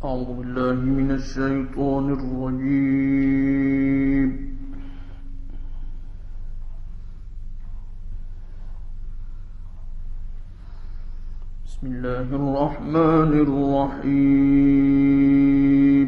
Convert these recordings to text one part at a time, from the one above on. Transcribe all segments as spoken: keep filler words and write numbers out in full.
أعوذ بالله من الشيطان الرجيم. بسم الله الرحمن الرحيم.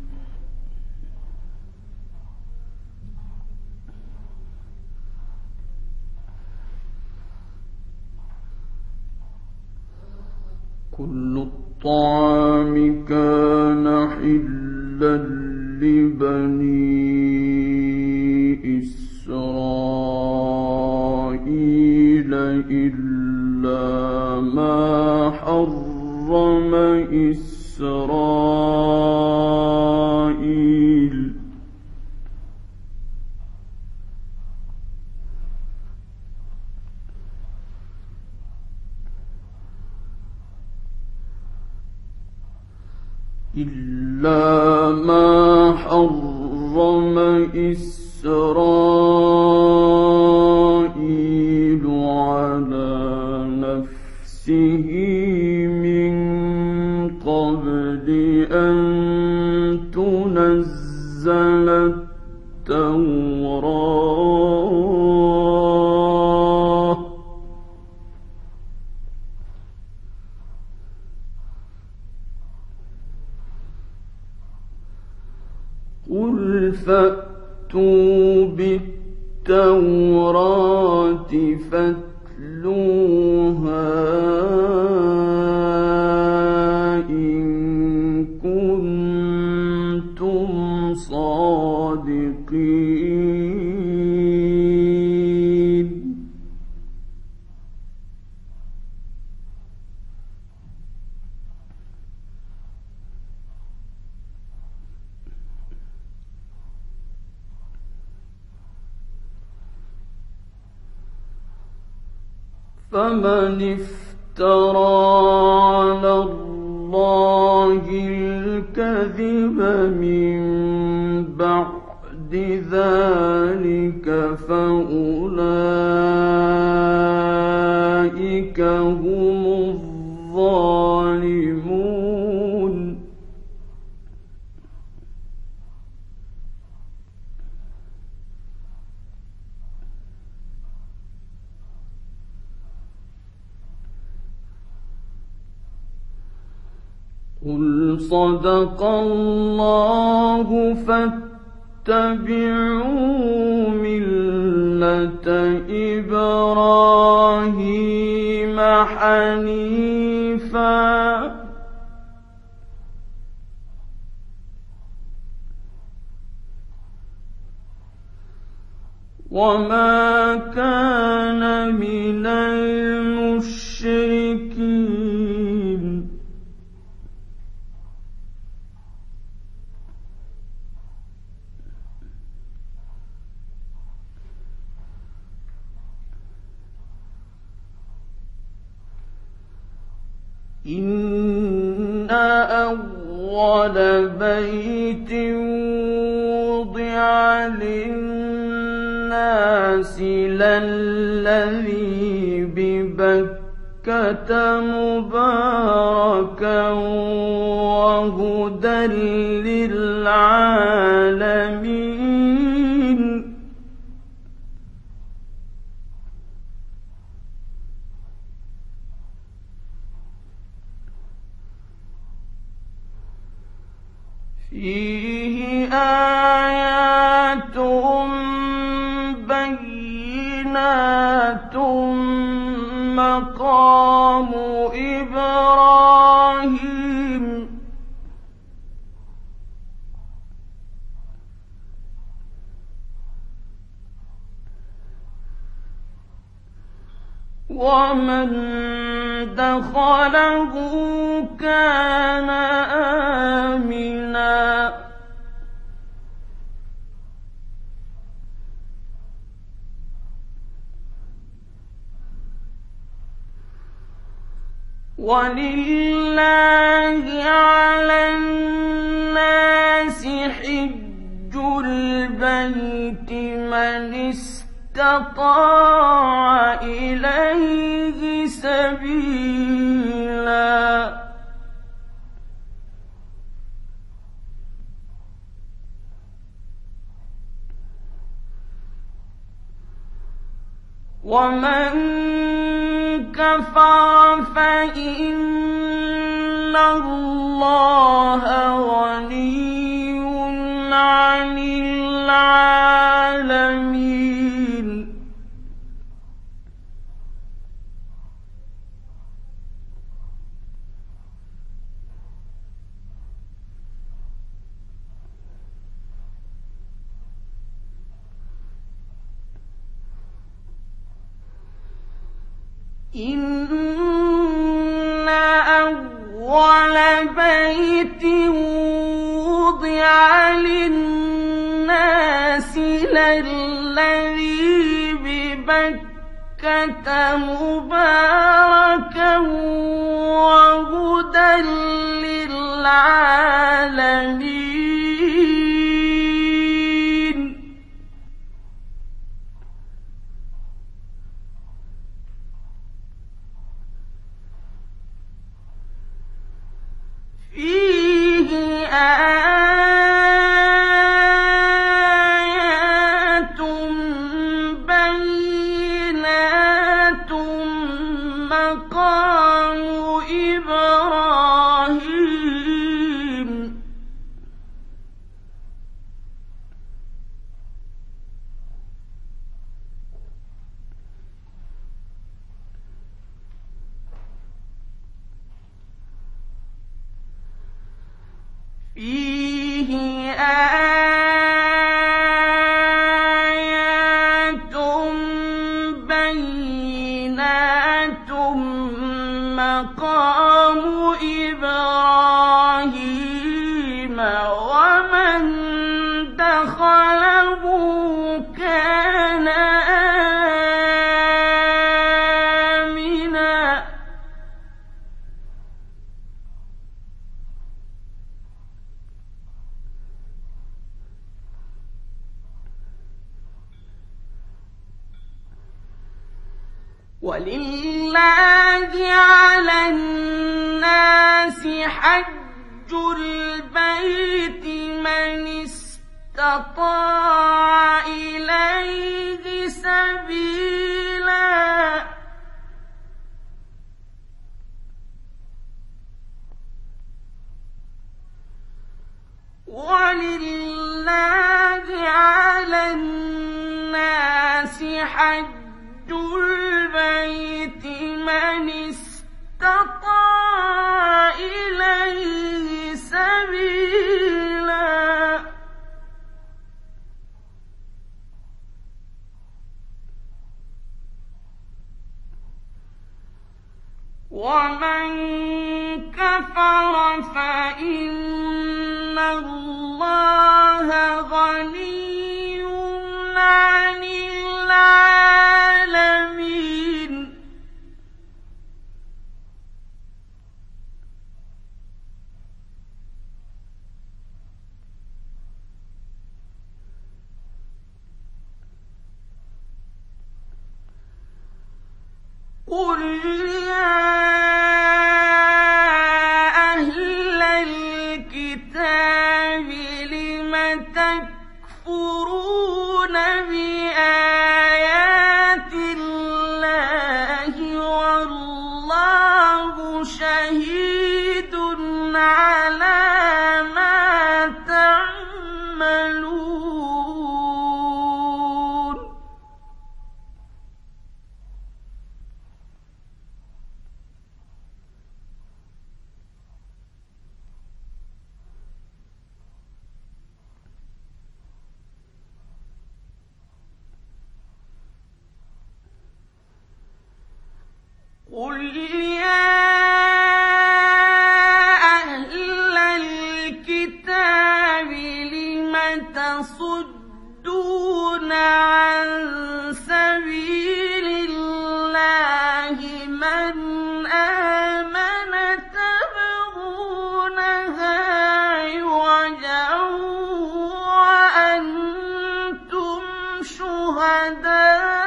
كل الطعام كان حلا لبني إسرائيل إلا ما حرم إسرائيل إلا ما حرم إسرائيل على نفسه من قبل أن تنزل التوراة قل فأتوا بالتوراة فاتلوها إن كنتم صادقين. فمن افترى على الله الكذب من بعد ذلك فأولئك هم الظالمون. قل صدق الله فاتبعوا ملة إبراهيم حنيفا وما كان من المشركين. إن أول بيت وضع للناس للذي ببكة مباركا وهدى للعالمين. فيه آيات بينات مقام إبراهيم ومن دخله كان آمنا ولله على الناس حج البيت من استطاع إليه سبيلا ومن كفر فإن الله غني عن العالمين إن أول بيت وضع للناس للذي ببكة مباركا وهدى للعالمين فيه آيات بينات مقام إبراهيم فيه آيات بينات مقام إبراهيم ومن دخله كان آمنا ولله على الناس حج البيت من استطاع إليه سبيلا ولله على الناس حج البيت من استطاع إليه سبيلا ومن كفر فإن الله غني عن العالمين قل يا أهل الكتاب لم تكفرون بآيات الله والله شهيد على ما تعملون قل يا أهل الكتاب لم تصدون عن سبيل الله من آمن تبغونها عوجا وأنتم شهداء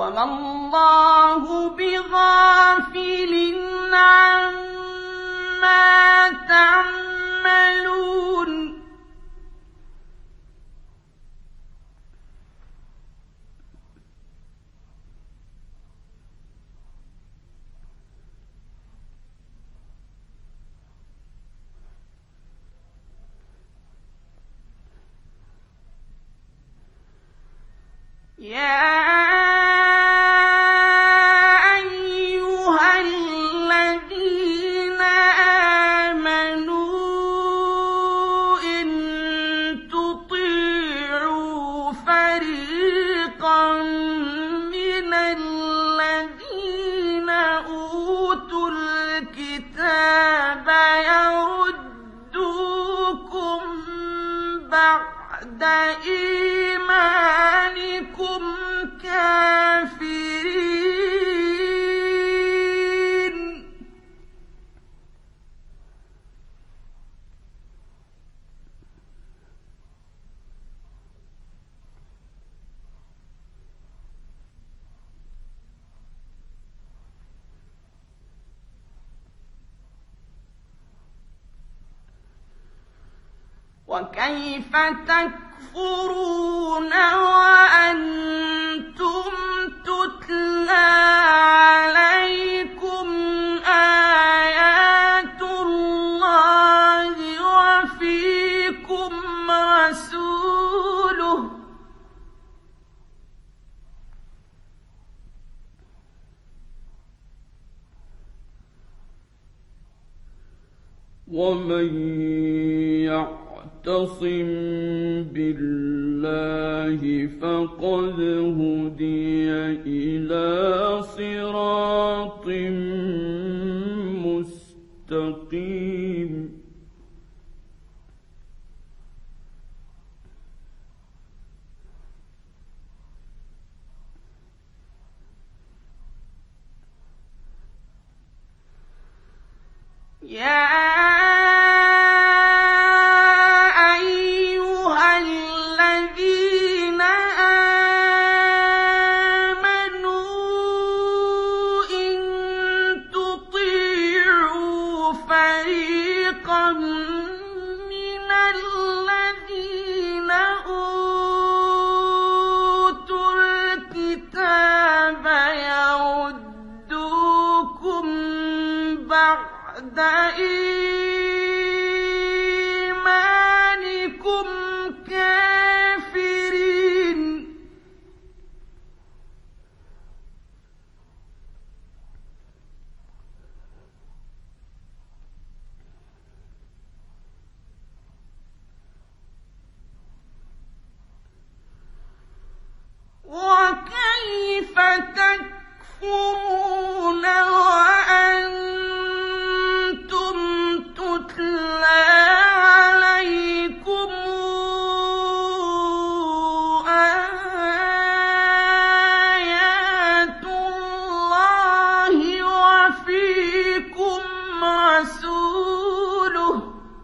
وما الله بغافل عما تعملون يا أيها الذين آمنوا إن تطيعوا فريقا من الذين أوتوا الكتاب يردوكم بعد إيمانكم كافرين وكيف تكفرون وأنتم تتلى عليكم آيات الله وفيكم رسوله ومن يعتصم بالله فقد هدي إلى صراط مستقيم يا أيها الذين آمنوا إن تطيعوا فريقا من الذين أوتوا الكتاب يردوكم بعد إيمانكم كافرين وكيف تكفرون وأنتم تتلى عليكم آيات الله وفيكم رسوله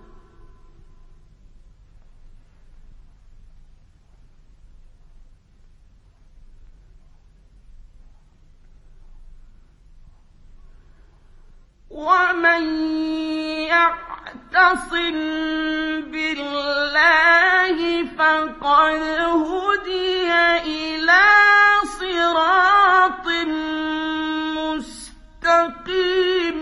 ومن يعتصم بالله فقد هدي إلى صراط مستقيم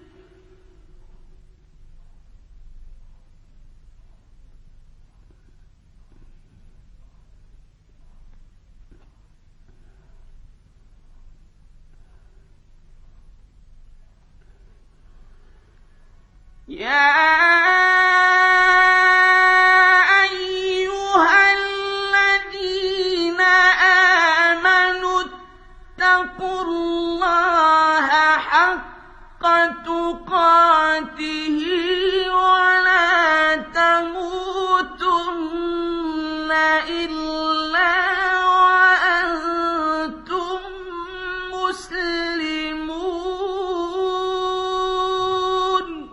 يا أيها الذين آمنوا اتقوا الله حق تقاته ولا تموتن إلا وأنتم مسلمون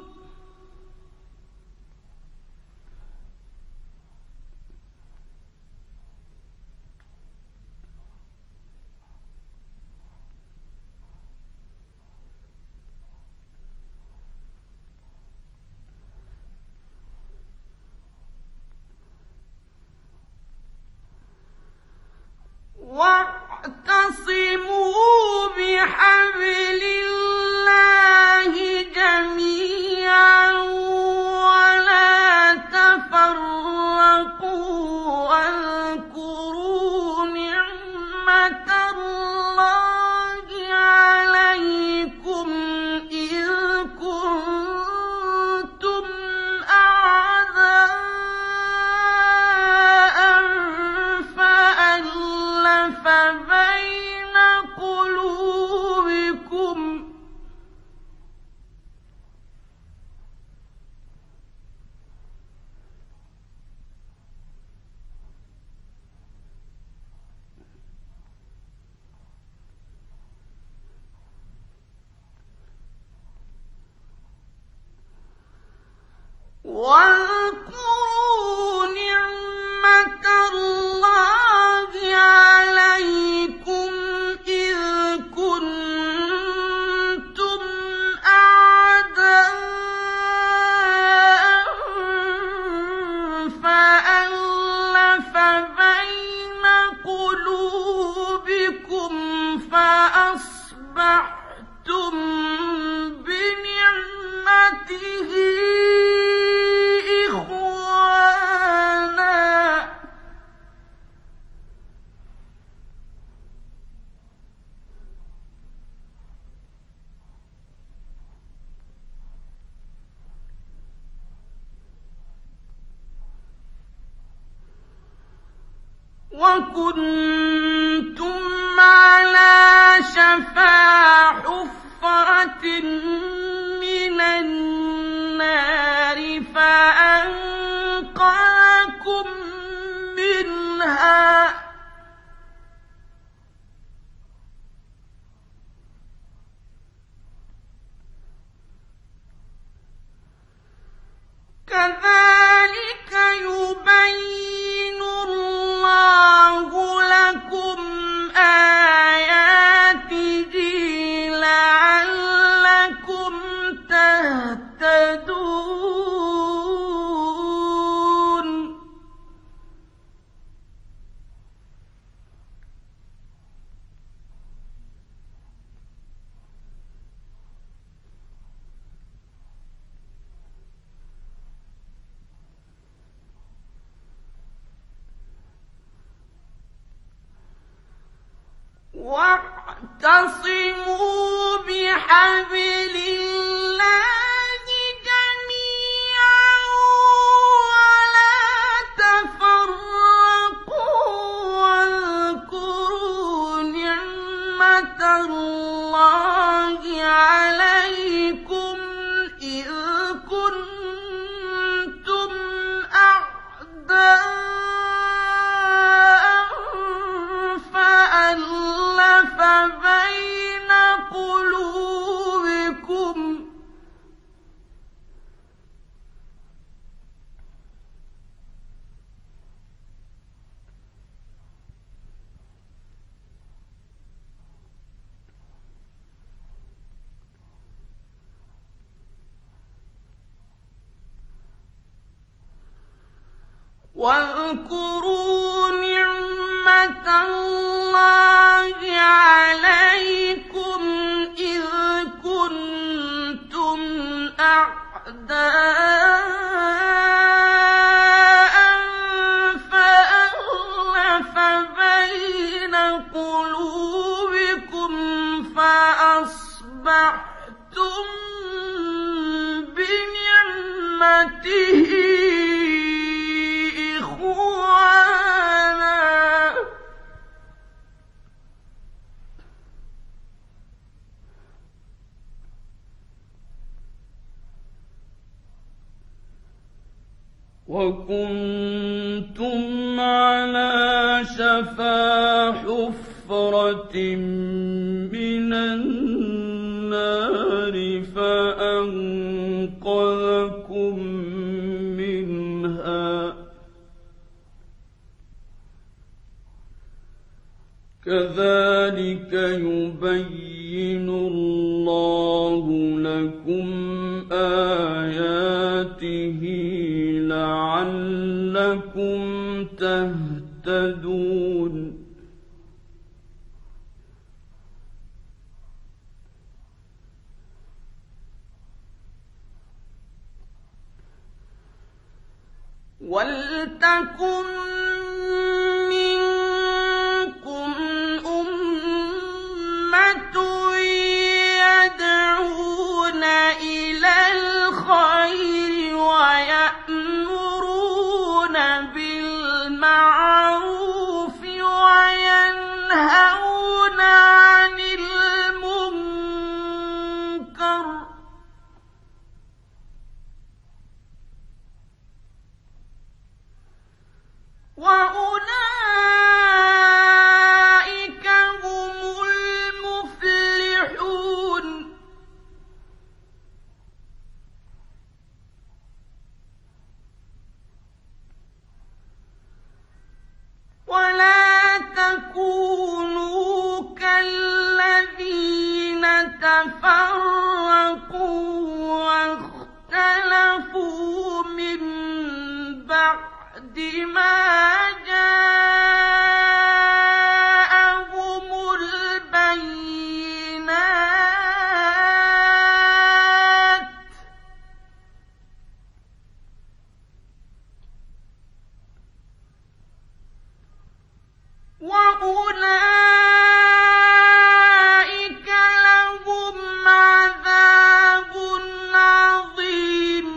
فألف بين قلوبكم فأصبحتم بنعمته إخوانا وكنتم على شفا حفرة من النار فأنقذكم منها كذلك يبين الله لكم آياته لعلكم تهتدون واعتصموا بحبل الله جميعا ولا تفرقوا واذكروا نعمة الله عليكم إذ كنتم أعداء فألف بين قلوبكم واذكروا نعمة الله عليكم إذ كنتم أعداء فألف بين قلوبكم فأصبحتم بنعمته وكنتم على شفا حفرة من النار فأنقذكم منها كذلك يبين الله لكم آياته لعلكم تهتدون ولتكن منكم أمة يدعون إلى الخير ويأمرون بالمعروف وينهون عن المنكر بَعْدِ مَا جَاءَهُمُ الْبَيِّنَاتُ وَأُولَٰئِكَ لَهُمْ عَذَابٌ عَظِيمٌ.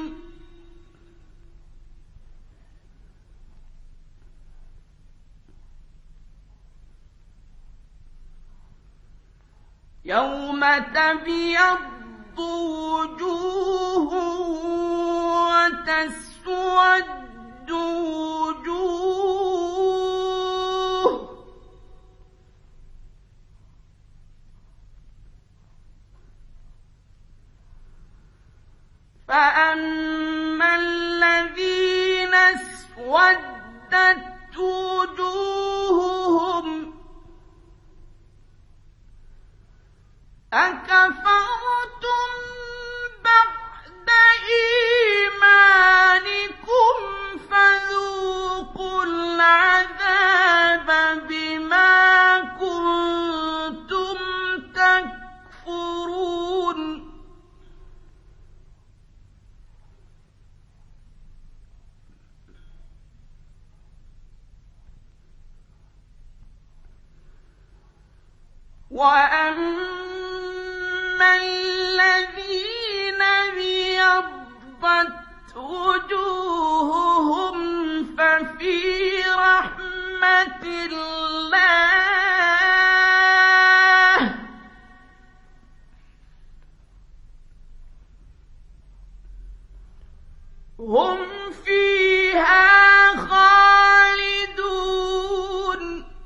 يَوْمَ تَبْيَضُّ وُجُوهٌ وَتَسْوَدُّ وُجُوهٌ ۚ فَأَمَّا الَّذِينَ اسْوَدَّتْ وُجُوهُهُمْ أَكَفَرْتُم بَعْدَ إِيمَانِكُمْ فَذُوقُوا الْعَذَابَ بِمَا كُنتُمْ تَكْفُرُونَ. وَأَمَّا الَّذِينَ ابْيَضَّتْ وُجُوهُهُمْ فَفِي رَحْمَةِ اللَّهِ هُمْ فِيهَا خَالِدُونَ.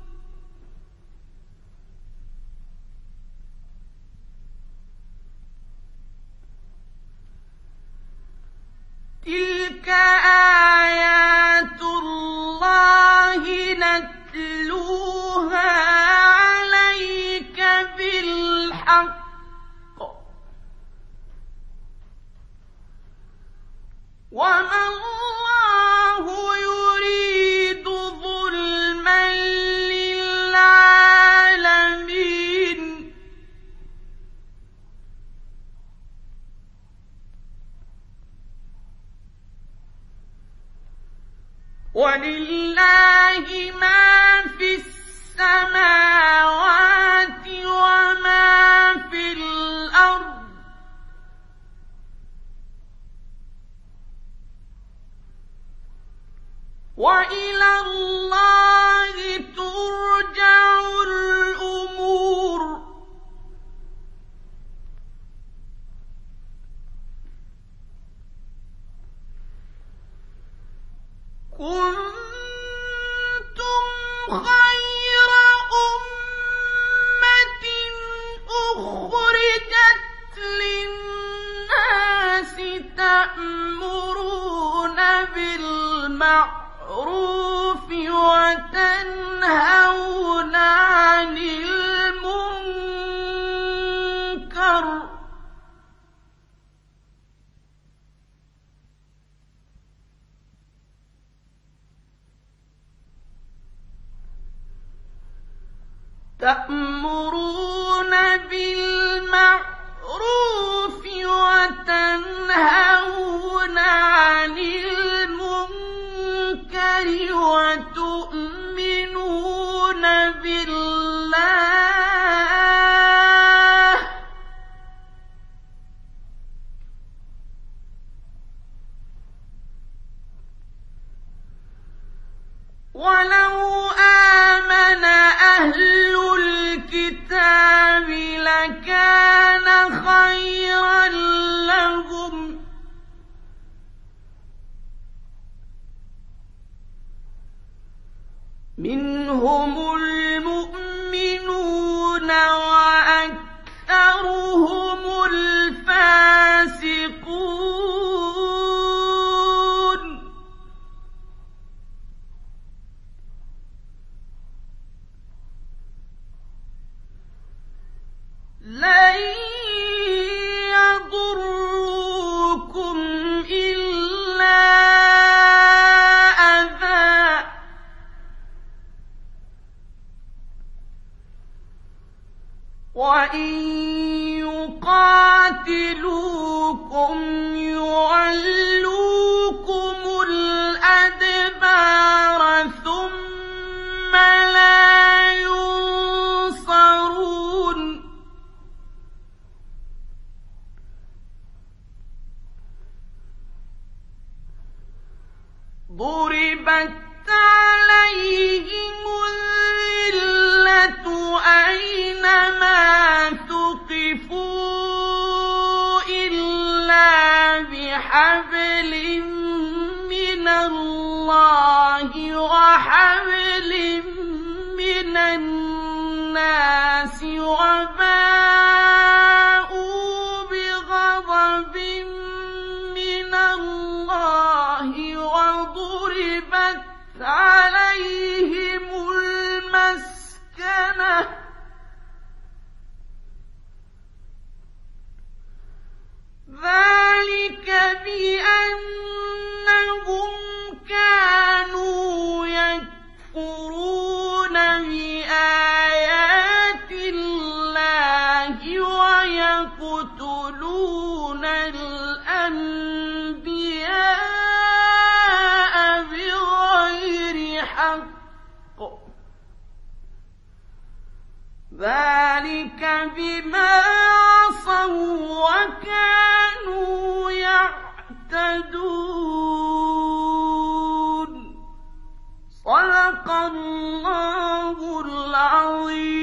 تِلْكَ آيَاتُ اللَّهِ نَتْلُوهَا عَلَيْكَ بِالْحَقِّ ۚ وَمَا اللَّهُ يُرِيدُ ظُلْمًا لِّلْعَالَمِينَ. وَلِلَّهِ مَا فِي السَّمَاوَاتِ وَمَا فِي الْأَرْضِ ۚ وَإِلَى اللَّهِ تُرْجَعُ الْأُمُورُ. كُنتُمْ خَيْرَ أُمَّةٍ أُخْرِجَتْ لِلنَّاسِ تَأْمُرُونَ بِالْمَعْرُوفِ وَتَنْهَوْنَ عَنِ الْمُنكَرِ ۚ تَأْمُرُونَ بِالْمَعْرُوفِ وَتَنْهَوْنَ عَنِ الْمُنكَرِ وَتُؤْمِنُونَ بِاللَّهِ ۗ وَلَوْ آمَنَ أَهْلُ الْكِتَابِ لَكَانَ خَيْرًا لَّهُمْ ۚ مِنْهُمُ الْمُؤْمِنُونَ وَأَكْثَرُهُمُ الْفَاسِقُونَ. لَن يَضُرُّوكُمْ إِلَّا أَذًى وإن يقاتلوكم يولوكم الأدبار ثم لا ينصرون ضربت عليهم الذلة أينما ثقفوا إلا بحبل من الله وحبل من الناس وباءوا بغضب من الله وضربت عليهم المسكنة ذلك بأنهم كانوا يكفرون بآيات الله ويقتلون الأنبياء بغير حق ذلك بما عصوا وكانوا يعتدون صدق الله العظيم.